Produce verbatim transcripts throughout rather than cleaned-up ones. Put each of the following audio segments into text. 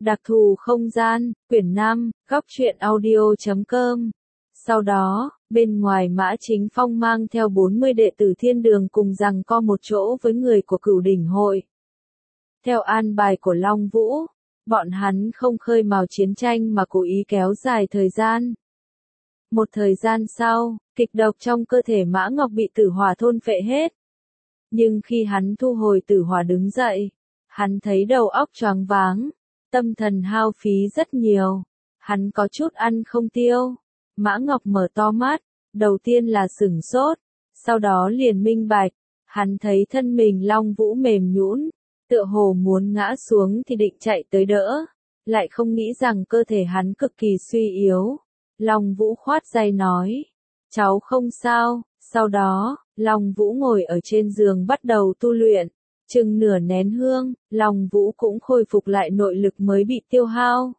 Đặc thù không gian, quyển năm, góc truyện audio chấm com. Sau đó, bên ngoài Mã Chính Phong mang theo bốn mươi đệ tử thiên đường cùng giằng co một chỗ với người của Cửu Đỉnh hội. Theo an bài của Long Vũ, bọn hắn không khơi mào chiến tranh mà cố ý kéo dài thời gian. Một thời gian sau, kịch độc trong cơ thể Mã Ngọc bị tử hỏa thôn phệ hết. Nhưng khi hắn thu hồi tử hỏa đứng dậy, hắn thấy đầu óc choáng váng, tâm thần hao phí rất nhiều, hắn có chút ăn không tiêu. Mã Ngọc mở to mắt, đầu tiên là sửng sốt, sau đó liền minh bạch, hắn thấy thân mình Long Vũ mềm nhũn, tựa hồ muốn ngã xuống thì định chạy tới đỡ, lại không nghĩ rằng cơ thể hắn cực kỳ suy yếu. Long Vũ khoát tay nói, cháu không sao. Sau đó, Long Vũ ngồi ở trên giường bắt đầu tu luyện, chừng nửa nén hương, Long Vũ cũng khôi phục lại nội lực mới bị tiêu hao.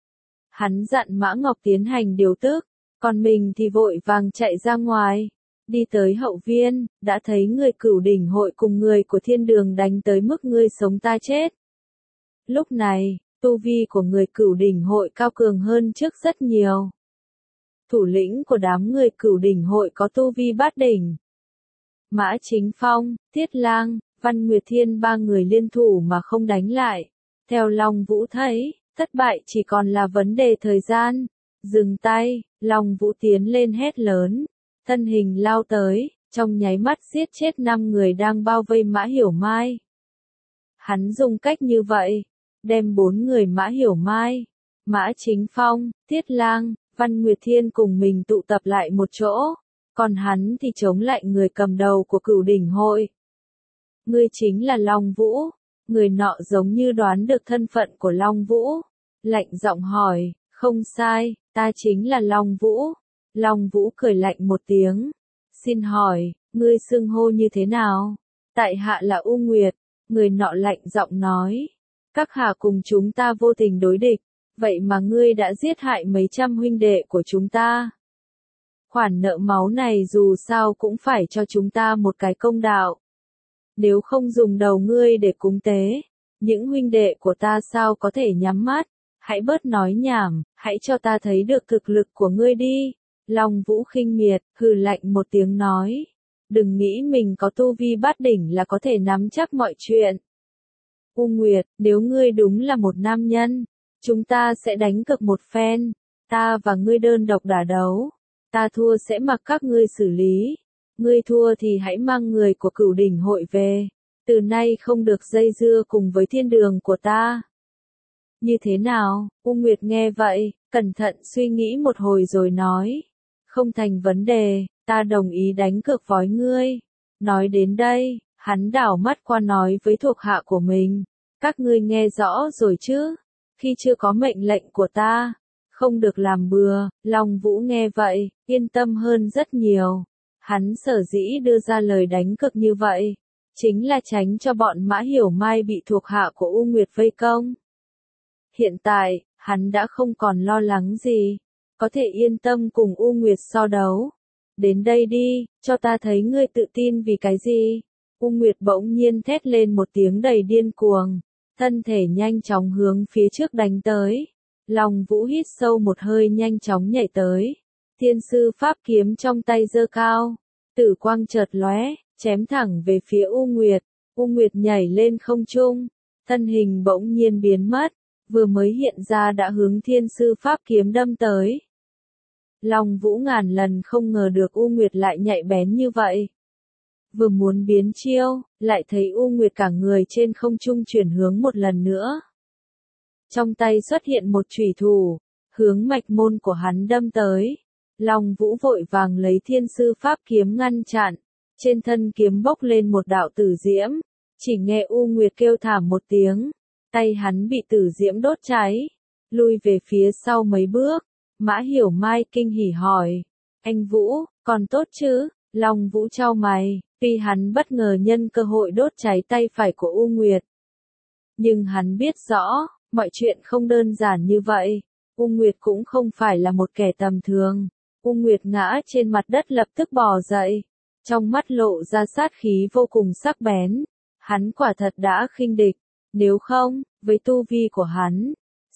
Hắn dặn Mã Ngọc tiến hành điều tức, còn mình thì vội vàng chạy ra ngoài, đi tới hậu viên, đã thấy người Cửu Đỉnh hội cùng người của thiên đường đánh tới mức ngươi sống ta chết. Lúc này, tu vi của người Cửu Đỉnh hội cao cường hơn trước rất nhiều. Thủ lĩnh của đám người Cửu Đỉnh hội có tu vi bát đỉnh. Mã Chính Phong, Tiết Lang, Văn Nguyệt Thiên ba người liên thủ mà không đánh lại. Theo Long Vũ thấy, thất bại chỉ còn là vấn đề thời gian. Dừng tay, Long Vũ tiến lên hét lớn, thân hình lao tới, trong nháy mắt giết chết năm người đang bao vây Mã Hiểu Mai. Hắn dùng cách như vậy, đem bốn người Mã Hiểu Mai, Mã Chính Phong, Tiết Lang, Văn Nguyệt Thiên cùng mình tụ tập lại một chỗ, còn hắn thì chống lại người cầm đầu của Cửu Đỉnh hội. Ngươi chính là Long Vũ, người nọ giống như đoán được thân phận của Long Vũ, lạnh giọng hỏi, không sai, ta chính là Long Vũ. Long Vũ cười lạnh một tiếng, xin hỏi, ngươi xưng hô như thế nào? Tại hạ là U Nguyệt, người nọ lạnh giọng nói, các hạ cùng chúng ta vô tình đối địch. Vậy mà ngươi đã giết hại mấy trăm huynh đệ của chúng ta. Khoản nợ máu này dù sao cũng phải cho chúng ta một cái công đạo. Nếu không dùng đầu ngươi để cúng tế, những huynh đệ của ta sao có thể nhắm mắt, hãy bớt nói nhảm, hãy cho ta thấy được thực lực của ngươi đi. Long Vũ khinh miệt, hừ lạnh một tiếng nói, đừng nghĩ mình có tu vi bát đỉnh là có thể nắm chắc mọi chuyện. U Nguyệt, nếu ngươi đúng là một nam nhân, chúng ta sẽ đánh cược một phen, ta và ngươi đơn độc đả đấu, ta thua sẽ mặc các ngươi xử lý, ngươi thua thì hãy mang người của Cửu Đỉnh hội về, từ nay không được dây dưa cùng với thiên đường của ta. Như thế nào? U Nguyệt nghe vậy, cẩn thận suy nghĩ một hồi rồi nói, không thành vấn đề, ta đồng ý đánh cược với ngươi. Nói đến đây, hắn đảo mắt qua nói với thuộc hạ của mình, các ngươi nghe rõ rồi chứ? Khi chưa có mệnh lệnh của ta, không được làm bừa. Long Vũ nghe vậy, yên tâm hơn rất nhiều. Hắn sở dĩ đưa ra lời đánh cược như vậy, chính là tránh cho bọn Mã Hiểu Mai bị thuộc hạ của U Nguyệt vây công. Hiện tại, hắn đã không còn lo lắng gì, có thể yên tâm cùng U Nguyệt so đấu. Đến đây đi, cho ta thấy ngươi tự tin vì cái gì? U Nguyệt bỗng nhiên thét lên một tiếng đầy điên cuồng, thân thể nhanh chóng hướng phía trước đánh tới. Long Vũ hít sâu một hơi nhanh chóng nhảy tới. Thiên sư pháp kiếm trong tay giơ cao, tử quang chợt lóe, chém thẳng về phía U Nguyệt. U Nguyệt nhảy lên không trung, thân hình bỗng nhiên biến mất, vừa mới hiện ra đã hướng thiên sư pháp kiếm đâm tới. Long Vũ ngàn lần không ngờ được U Nguyệt lại nhạy bén như vậy. Vừa muốn biến chiêu, lại thấy U Nguyệt cả người trên không trung chuyển hướng một lần nữa. Trong tay xuất hiện một chủy thủ, hướng mạch môn của hắn đâm tới. Long Vũ vội vàng lấy thiên sư pháp kiếm ngăn chặn, trên thân kiếm bốc lên một đạo tử diễm, chỉ nghe U Nguyệt kêu thảm một tiếng, tay hắn bị tử diễm đốt cháy, lui về phía sau mấy bước. Mã Hiểu Mai kinh hỉ hỏi, anh Vũ, còn tốt chứ? Long Vũ chau mày, tuy hắn bất ngờ nhân cơ hội đốt cháy tay phải của U Nguyệt. Nhưng hắn biết rõ, mọi chuyện không đơn giản như vậy, U Nguyệt cũng không phải là một kẻ tầm thường. U Nguyệt ngã trên mặt đất lập tức bò dậy, trong mắt lộ ra sát khí vô cùng sắc bén. Hắn quả thật đã khinh địch, nếu không, với tu vi của hắn,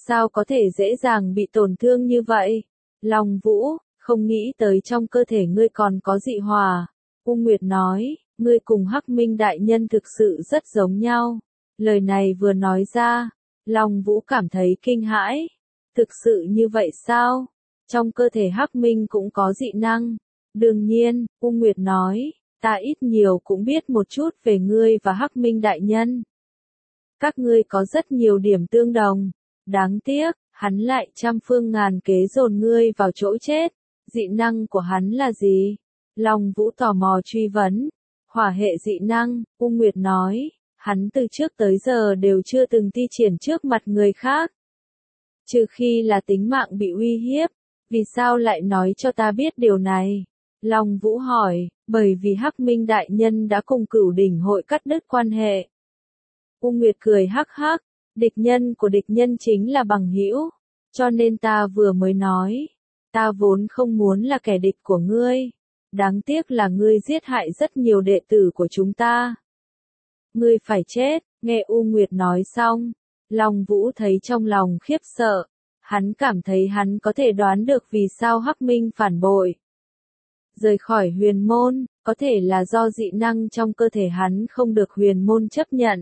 sao có thể dễ dàng bị tổn thương như vậy? Long Vũ, không nghĩ tới trong cơ thể ngươi còn có dị hỏa. U Nguyệt nói, ngươi cùng Hắc Minh đại nhân thực sự rất giống nhau. Lời này vừa nói ra, Long Vũ cảm thấy kinh hãi. Thực sự như vậy sao? Trong cơ thể Hắc Minh cũng có dị năng. Đương nhiên, U Nguyệt nói, ta ít nhiều cũng biết một chút về ngươi và Hắc Minh đại nhân. Các ngươi có rất nhiều điểm tương đồng. Đáng tiếc, hắn lại trăm phương ngàn kế dồn ngươi vào chỗ chết. Dị năng của hắn là gì? Long Vũ tò mò truy vấn. Hỏa hệ dị năng, U Nguyệt nói, hắn từ trước tới giờ đều chưa từng thi triển trước mặt người khác. Trừ khi là tính mạng bị uy hiếp, vì sao lại nói cho ta biết điều này? Long Vũ hỏi, bởi vì Hắc Minh đại nhân đã cùng Cửu Đỉnh hội cắt đứt quan hệ. U Nguyệt cười hắc hắc, địch nhân của địch nhân chính là bằng hữu, cho nên ta vừa mới nói, ta vốn không muốn là kẻ địch của ngươi. Đáng tiếc là ngươi giết hại rất nhiều đệ tử của chúng ta. Ngươi phải chết, nghe U Nguyệt nói xong. Long Vũ thấy trong lòng khiếp sợ. Hắn cảm thấy hắn có thể đoán được vì sao Hắc Minh phản bội. Rời khỏi huyền môn, có thể là do dị năng trong cơ thể hắn không được huyền môn chấp nhận.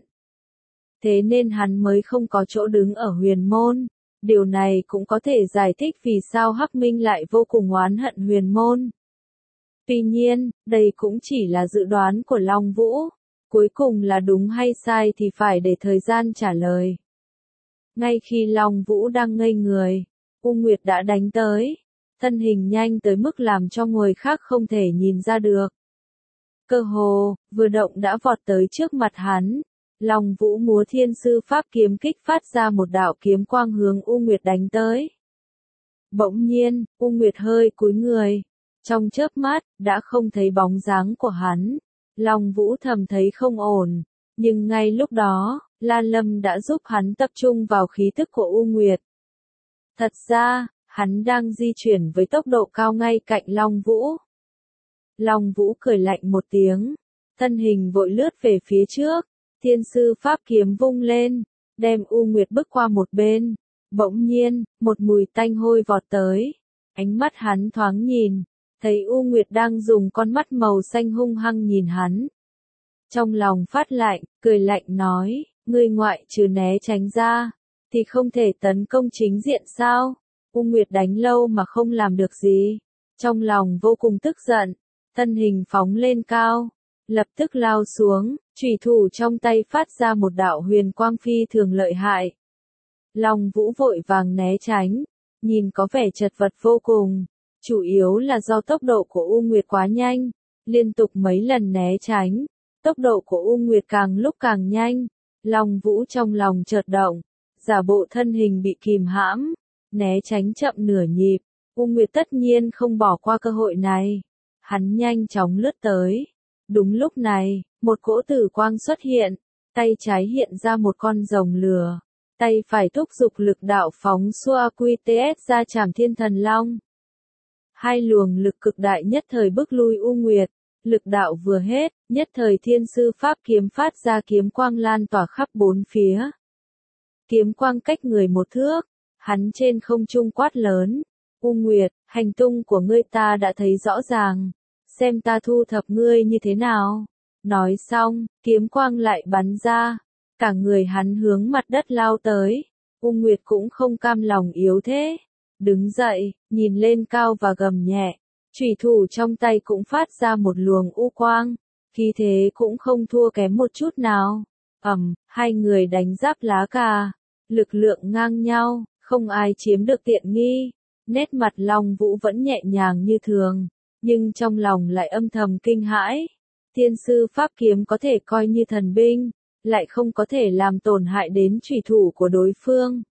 Thế nên hắn mới không có chỗ đứng ở huyền môn. Điều này cũng có thể giải thích vì sao Hắc Minh lại vô cùng oán hận huyền môn. Tuy nhiên, đây cũng chỉ là dự đoán của Long Vũ. Cuối cùng là đúng hay sai thì phải để thời gian trả lời. Ngay khi Long Vũ đang ngây người, U Nguyệt đã đánh tới. Thân hình nhanh tới mức làm cho người khác không thể nhìn ra được. Cơ hồ, vừa động đã vọt tới trước mặt hắn. Long Vũ múa thiên sư pháp kiếm kích phát ra một đạo kiếm quang hướng U Nguyệt đánh tới. Bỗng nhiên, U Nguyệt hơi cúi người. Trong chớp mắt, đã không thấy bóng dáng của hắn. Long Vũ thầm thấy không ổn. Nhưng ngay lúc đó, Lan Lâm đã giúp hắn tập trung vào khí tức của U Nguyệt. Thật ra, hắn đang di chuyển với tốc độ cao ngay cạnh Long Vũ. Long Vũ cười lạnh một tiếng. Thân hình vội lướt về phía trước. Thiên sư pháp kiếm vung lên, đem U Nguyệt bước qua một bên. Bỗng nhiên, một mùi tanh hôi vọt tới. Ánh mắt hắn thoáng nhìn, thấy U Nguyệt đang dùng con mắt màu xanh hung hăng nhìn hắn. Trong lòng phát lạnh, cười lạnh nói, ngươi ngoại trừ né tránh ra, thì không thể tấn công chính diện sao? U Nguyệt đánh lâu mà không làm được gì. Trong lòng vô cùng tức giận, thân hình phóng lên cao, lập tức lao xuống, chủy thủ trong tay phát ra một đạo huyền quang phi thường lợi hại. Long Vũ vội vàng né tránh, nhìn có vẻ chật vật vô cùng, chủ yếu là do tốc độ của U Nguyệt quá nhanh, liên tục mấy lần né tránh, tốc độ của U Nguyệt càng lúc càng nhanh. Long Vũ trong lòng chợt động, giả bộ thân hình bị kìm hãm, né tránh chậm nửa nhịp. U Nguyệt tất nhiên không bỏ qua cơ hội này, hắn nhanh chóng lướt tới. Đúng lúc này, một cỗ tử quang xuất hiện, tay trái hiện ra một con rồng lửa, tay phải thúc giục lực đạo phóng Sua Quy tê ét ra chảm thiên thần long. Hai luồng lực cực đại nhất thời bức lui U Nguyệt, lực đạo vừa hết, nhất thời thiên sư pháp kiếm phát ra kiếm quang lan tỏa khắp bốn phía. Kiếm quang cách người một thước, hắn trên không trung quát lớn, U Nguyệt, hành tung của ngươi ta đã thấy rõ ràng. Xem ta thu thập ngươi như thế nào. Nói xong, kiếm quang lại bắn ra. Cả người hắn hướng mặt đất lao tới. U Nguyệt cũng không cam lòng yếu thế. Đứng dậy, nhìn lên cao và gầm nhẹ. Chủy thủ trong tay cũng phát ra một luồng u quang. Khí thế cũng không thua kém một chút nào. Ầm, hai người đánh giáp lá cà. Lực lượng ngang nhau, không ai chiếm được tiện nghi. Nét mặt Long Vũ vẫn nhẹ nhàng như thường. Nhưng trong lòng lại âm thầm kinh hãi. Thiên sư pháp kiếm có thể coi như thần binh, lại không có thể làm tổn hại đến chủy thủ của đối phương.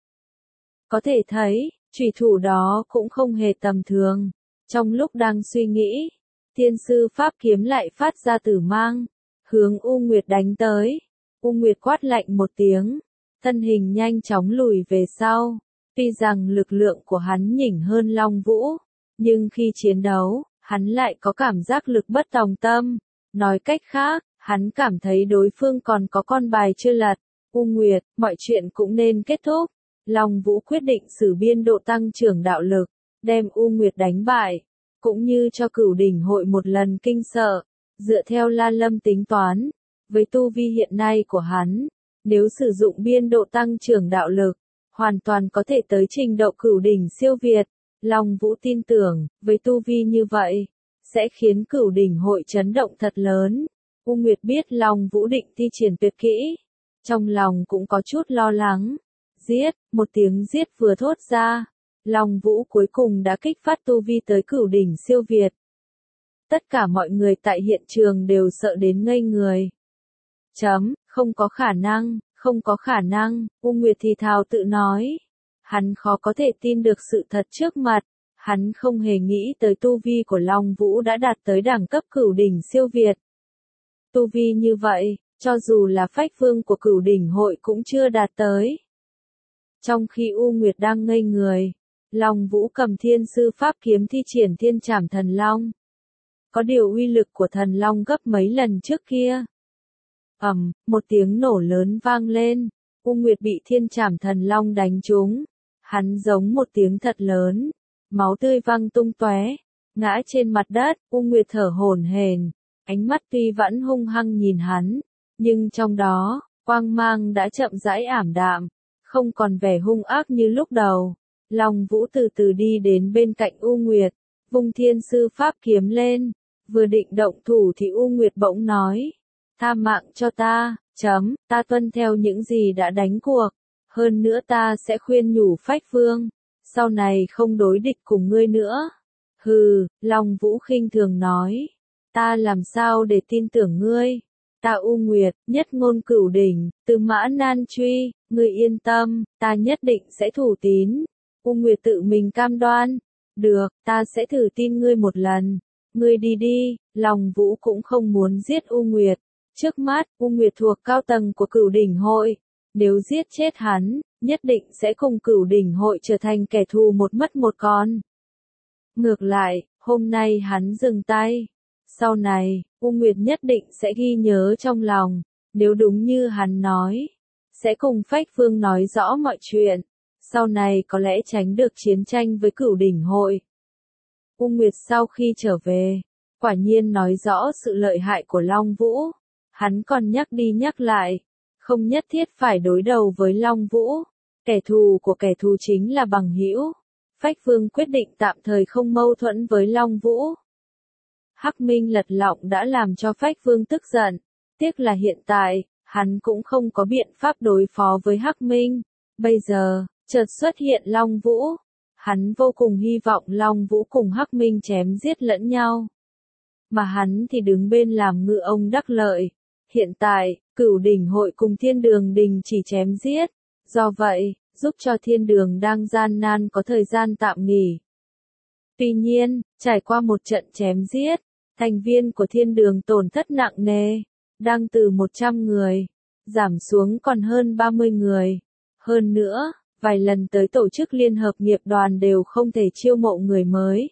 Có thể thấy, chủy thủ đó cũng không hề tầm thường. Trong lúc đang suy nghĩ, thiên sư pháp kiếm lại phát ra tử mang, hướng U Nguyệt đánh tới. U Nguyệt quát lạnh một tiếng, thân hình nhanh chóng lùi về sau. Tuy rằng lực lượng của hắn nhỉnh hơn Long Vũ, nhưng khi chiến đấu, hắn lại có cảm giác lực bất tòng tâm. Nói cách khác, hắn cảm thấy đối phương còn có con bài chưa lật. U Nguyệt, mọi chuyện cũng nên kết thúc. Long Vũ quyết định sử biên độ tăng trưởng đạo lực, đem U Nguyệt đánh bại, cũng như cho Cửu Đỉnh hội một lần kinh sợ. Dựa theo La Lâm tính toán, với tu vi hiện nay của hắn, nếu sử dụng biên độ tăng trưởng đạo lực, hoàn toàn có thể tới trình độ Cửu Đỉnh siêu việt. Long Vũ tin tưởng, với tu vi như vậy, sẽ khiến Cửu Đỉnh hội chấn động thật lớn. U Nguyệt biết Long Vũ định thi triển tuyệt kỹ, trong lòng cũng có chút lo lắng. Giết, một tiếng giết vừa thốt ra, Long Vũ cuối cùng đã kích phát tu vi tới Cửu Đỉnh siêu việt. Tất cả mọi người tại hiện trường đều sợ đến ngây người. Chấm, không có khả năng, không có khả năng, U Nguyệt thì thào tự nói. Hắn khó có thể tin được sự thật trước mặt, hắn không hề nghĩ tới tu vi của Long Vũ đã đạt tới đẳng cấp Cửu Đỉnh siêu việt. Tu vi như vậy, cho dù là phách vương của Cửu Đỉnh hội cũng chưa đạt tới. Trong khi U Nguyệt đang ngây người, Long Vũ cầm thiên sư pháp kiếm thi triển thiên trảm thần long. Có điều uy lực của thần long gấp mấy lần trước kia. Ầm, một tiếng nổ lớn vang lên, U Nguyệt bị thiên trảm thần long đánh trúng. Hắn giống một tiếng thật lớn, máu tươi văng tung tóe, ngã trên mặt đất. U Nguyệt thở hổn hển, ánh mắt tuy vẫn hung hăng nhìn hắn, nhưng trong đó, quang mang đã chậm rãi ảm đạm, không còn vẻ hung ác như lúc đầu. Long Vũ từ từ đi đến bên cạnh U Nguyệt, vung thiên sư pháp kiếm lên, vừa định động thủ thì U Nguyệt bỗng nói, tha mạng cho ta, chấm, ta tuân theo những gì đã đánh cuộc, hơn nữa ta sẽ khuyên nhủ phách vương, sau này không đối địch cùng ngươi nữa. Hừ, Long Vũ khinh thường nói, ta làm sao để tin tưởng ngươi, ta U Nguyệt, nhất ngôn cửu đỉnh, từ mã nan truy, ngươi yên tâm, ta nhất định sẽ thủ tín. U Nguyệt tự mình cam đoan, được, ta sẽ thử tin ngươi một lần, ngươi đi đi. Long Vũ cũng không muốn giết U Nguyệt, trước mắt, U Nguyệt thuộc cao tầng của Cửu Đỉnh hội, nếu giết chết hắn, nhất định sẽ cùng Cửu Đỉnh hội trở thành kẻ thù một mất một còn. Ngược lại, hôm nay hắn dừng tay, sau này, U Nguyệt nhất định sẽ ghi nhớ trong lòng, nếu đúng như hắn nói, sẽ cùng phách vương nói rõ mọi chuyện, sau này có lẽ tránh được chiến tranh với Cửu Đỉnh hội. U Nguyệt sau khi trở về, quả nhiên nói rõ sự lợi hại của Long Vũ, hắn còn nhắc đi nhắc lại, không nhất thiết phải đối đầu với Long Vũ, kẻ thù của kẻ thù chính là bằng hữu. Phách vương quyết định tạm thời không mâu thuẫn với Long Vũ. Hắc Minh lật lọng đã làm cho Phách vương tức giận, tiếc là hiện tại, hắn cũng không có biện pháp đối phó với Hắc Minh. Bây giờ, chợt xuất hiện Long Vũ, hắn vô cùng hy vọng Long Vũ cùng Hắc Minh chém giết lẫn nhau. Mà hắn thì đứng bên làm ngựa ông đắc lợi. Hiện tại, Cửu Đỉnh hội cùng Thiên Đường đình chỉ chém giết, do vậy, giúp cho Thiên Đường đang gian nan có thời gian tạm nghỉ. Tuy nhiên, trải qua một trận chém giết, thành viên của Thiên Đường tổn thất nặng nề, đang từ một trăm người, giảm xuống còn hơn ba mươi người. Hơn nữa, vài lần tới tổ chức liên hợp nghiệp đoàn đều không thể chiêu mộ người mới.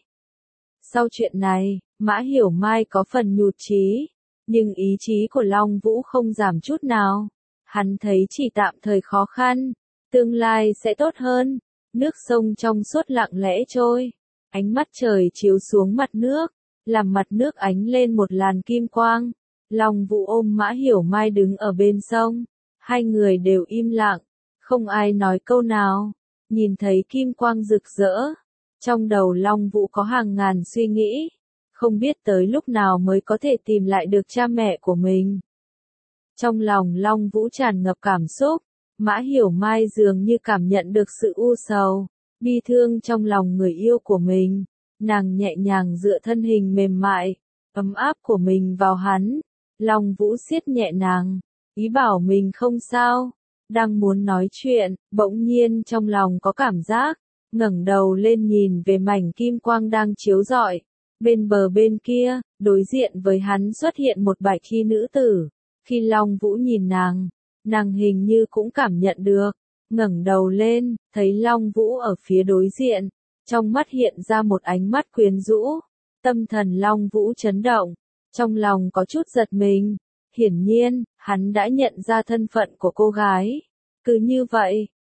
Sau chuyện này, Mã Hiểu Mai có phần nhụt chí, nhưng ý chí của Long Vũ không giảm chút nào. Hắn thấy chỉ tạm thời khó khăn, tương lai sẽ tốt hơn. Nước sông trong suốt lặng lẽ trôi, ánh mắt trời chiếu xuống mặt nước, làm mặt nước ánh lên một làn kim quang. Long Vũ ôm Mã Hiểu Mai đứng ở bên sông, hai người đều im lặng, không ai nói câu nào. Nhìn thấy kim quang rực rỡ, trong đầu Long Vũ có hàng ngàn suy nghĩ, không biết tới lúc nào mới có thể tìm lại được cha mẹ của mình. Trong lòng Long Vũ tràn ngập cảm xúc, Mã Hiểu Mai dường như cảm nhận được sự u sầu, bi thương trong lòng người yêu của mình. Nàng nhẹ nhàng dựa thân hình mềm mại, ấm áp của mình vào hắn. Long Vũ siết nhẹ nàng, ý bảo mình không sao. Đang muốn nói chuyện, bỗng nhiên trong lòng có cảm giác, ngẩng đầu lên nhìn về mảnh kim quang đang chiếu rọi. Bên bờ bên kia, đối diện với hắn xuất hiện một bạch y nữ tử. Khi Long Vũ nhìn nàng, nàng hình như cũng cảm nhận được, ngẩng đầu lên, thấy Long Vũ ở phía đối diện, trong mắt hiện ra một ánh mắt quyến rũ. Tâm thần Long Vũ chấn động, trong lòng có chút giật mình. Hiển nhiên, hắn đã nhận ra thân phận của cô gái. Cứ như vậy,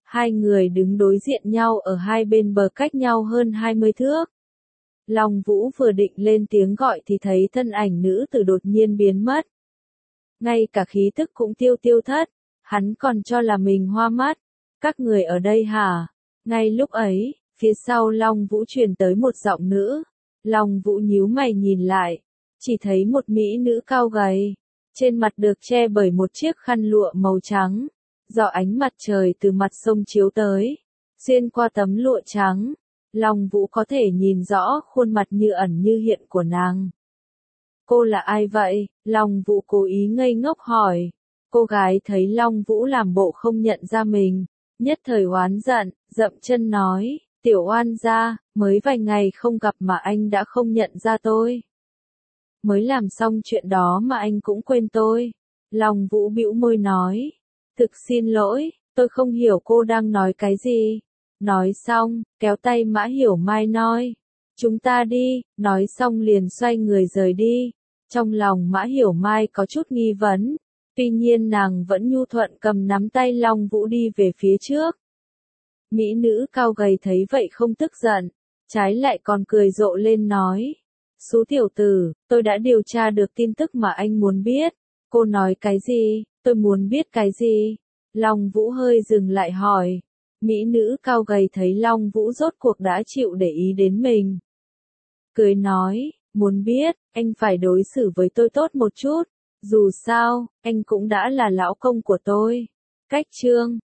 Hai người đứng đối diện nhau ở hai bên bờ cách nhau hơn hai mươi thước. Long Vũ vừa định lên tiếng gọi thì thấy thân ảnh nữ tử đột nhiên biến mất. Ngay cả khí tức cũng tiêu tiêu thất, hắn còn cho là mình hoa mắt. Các người ở đây hả? Ngay lúc ấy, phía sau Long Vũ truyền tới một giọng nữ. Long Vũ nhíu mày nhìn lại, chỉ thấy một mỹ nữ cao gầy, trên mặt được che bởi một chiếc khăn lụa màu trắng. Do ánh mặt trời từ mặt sông chiếu tới, xuyên qua tấm lụa trắng, Long Vũ có thể nhìn rõ khuôn mặt như ẩn như hiện của nàng. Cô là ai vậy? Long Vũ cố ý ngây ngốc hỏi. Cô gái thấy Long Vũ làm bộ không nhận ra mình, nhất thời oán giận, dậm chân nói, tiểu oan gia, mới vài ngày không gặp mà anh đã không nhận ra tôi. Mới làm xong chuyện đó mà anh cũng quên tôi. Long Vũ bĩu môi nói, thực xin lỗi, tôi không hiểu cô đang nói cái gì. Nói xong, kéo tay Mã Hiểu Mai nói, chúng ta đi, nói xong liền xoay người rời đi. Trong lòng Mã Hiểu Mai có chút nghi vấn, tuy nhiên nàng vẫn nhu thuận cầm nắm tay Long Vũ đi về phía trước. Mỹ nữ cao gầy thấy vậy không tức giận, trái lại còn cười rộ lên nói, Sú tiểu tử, tôi đã điều tra được tin tức mà anh muốn biết. Cô nói cái gì? Tôi muốn biết cái gì? Long Vũ hơi dừng lại hỏi. Mỹ nữ cao gầy thấy Long Vũ rốt cuộc đã chịu để ý đến mình. Cười nói, muốn biết, anh phải đối xử với tôi tốt một chút. Dù sao, anh cũng đã là lão công của tôi. Cách chương